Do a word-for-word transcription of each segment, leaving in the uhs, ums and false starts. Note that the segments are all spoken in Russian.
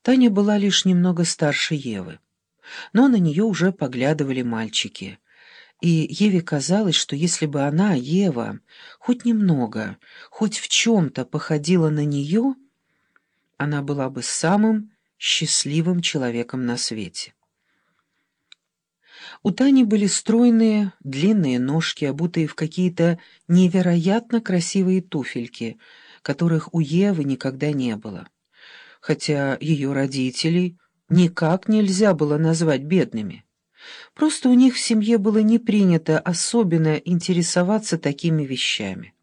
Таня была лишь немного старше Евы, но на нее уже поглядывали мальчики. И Еве казалось, что если бы она, Ева, хоть немного, хоть в чем-то походила на нее, она была бы самым счастливым человеком на свете. У Тани были стройные, длинные ножки, обутые в какие-то невероятно красивые туфельки, которых у Евы никогда не было, хотя ее родителей никак нельзя было назвать бедными. Просто у них в семье было не принято особенно интересоваться такими вещами.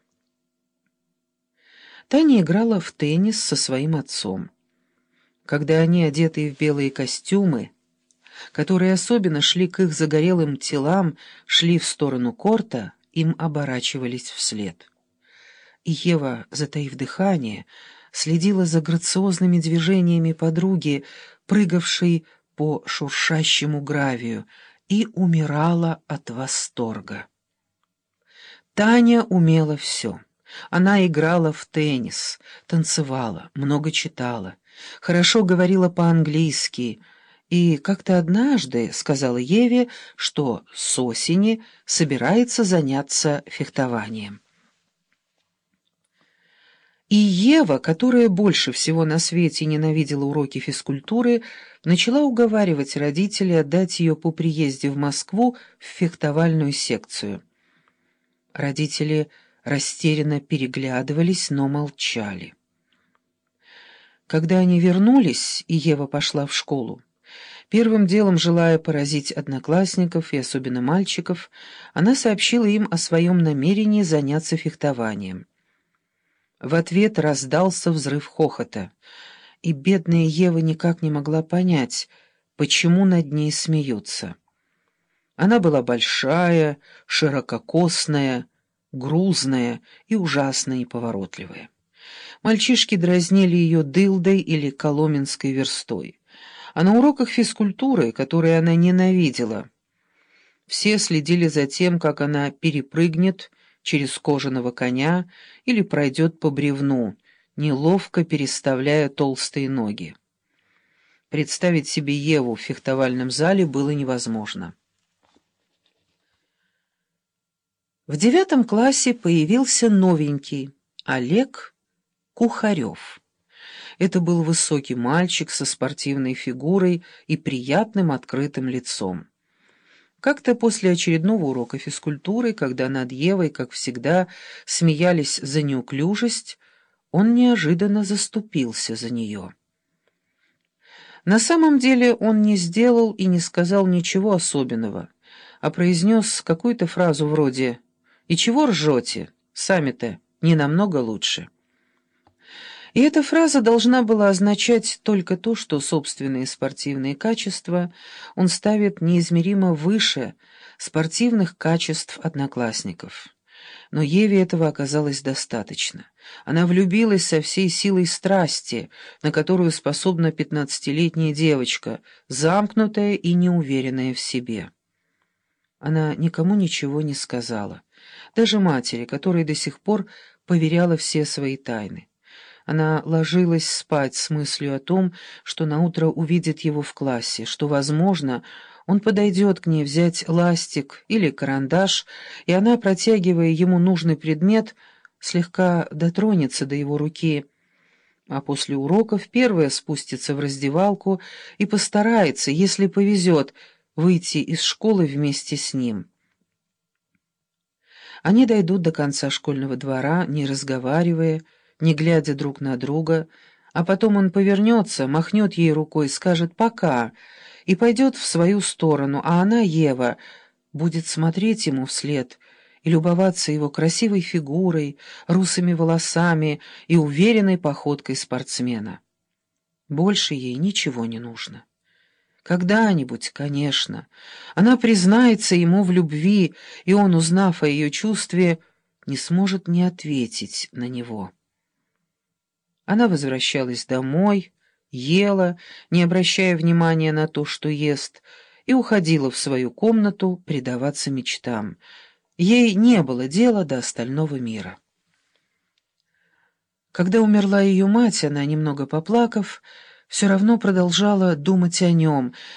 Таня играла в теннис со своим отцом. Когда они, одетые в белые костюмы, которые особенно шли к их загорелым телам, шли в сторону корта, им оборачивались вслед. И Ева, затаив дыхание, следила за грациозными движениями подруги, прыгавшей по шуршащему гравию, и умирала от восторга. Таня умела все. Она играла в теннис, танцевала, много читала, хорошо говорила по-английски и как-то однажды сказала Еве, что с осени собирается заняться фехтованием. И Ева, которая больше всего на свете ненавидела уроки физкультуры, начала уговаривать родителей отдать ее по приезде в Москву в фехтовальную секцию. Родители растерянно переглядывались, но молчали. Когда они вернулись, и Ева пошла в школу, первым делом, желая поразить одноклассников и особенно мальчиков, она сообщила им о своем намерении заняться фехтованием. В ответ раздался взрыв хохота, и бедная Ева никак не могла понять, почему над ней смеются. Она была большая, ширококосная, грузная и ужасно неповоротливая. Мальчишки дразнили ее дылдой или коломенской верстой, а на уроках физкультуры, которые она ненавидела, все следили за тем, как она перепрыгнет через кожаного коня или пройдет по бревну, неловко переставляя толстые ноги. Представить себе Еву в фехтовальном зале было невозможно. В девятом классе появился новенький Олег Кухарев. Это был высокий мальчик со спортивной фигурой и приятным открытым лицом. Как-то после очередного урока физкультуры, когда над Евой, как всегда, смеялись за неуклюжесть, он неожиданно заступился за нее. На самом деле он не сделал и не сказал ничего особенного, а произнес какую-то фразу вроде «И чего ржете? Сами-то не намного лучше». И эта фраза должна была означать только то, что собственные спортивные качества он ставит неизмеримо выше спортивных качеств одноклассников. Но Еве этого оказалось достаточно. Она влюбилась со всей силой страсти, на которую способна пятнадцатилетняя девочка, замкнутая и неуверенная в себе. Она никому ничего не сказала, даже матери, которой до сих пор поверяла все свои тайны. Она ложилась спать с мыслью о том, что наутро увидит его в классе, что, возможно, он подойдет к ней взять ластик или карандаш, и она, протягивая ему нужный предмет, слегка дотронется до его руки, а после уроков первая спустится в раздевалку и постарается, если повезет, выйти из школы вместе с ним. Они дойдут до конца школьного двора, не разговаривая, не глядя друг на друга, а потом он повернется, махнет ей рукой, скажет «пока» и пойдет в свою сторону, а она, Ева, будет смотреть ему вслед и любоваться его красивой фигурой, русыми волосами и уверенной походкой спортсмена. Больше ей ничего не нужно. Когда-нибудь, конечно, она признается ему в любви, и он, узнав о ее чувстве, не сможет не ответить на него. Она возвращалась домой, ела, не обращая внимания на то, что ест, и уходила в свою комнату предаваться мечтам. Ей не было дела до остального мира. Когда умерла ее мать, она, немного поплакав, все равно продолжала думать о нем,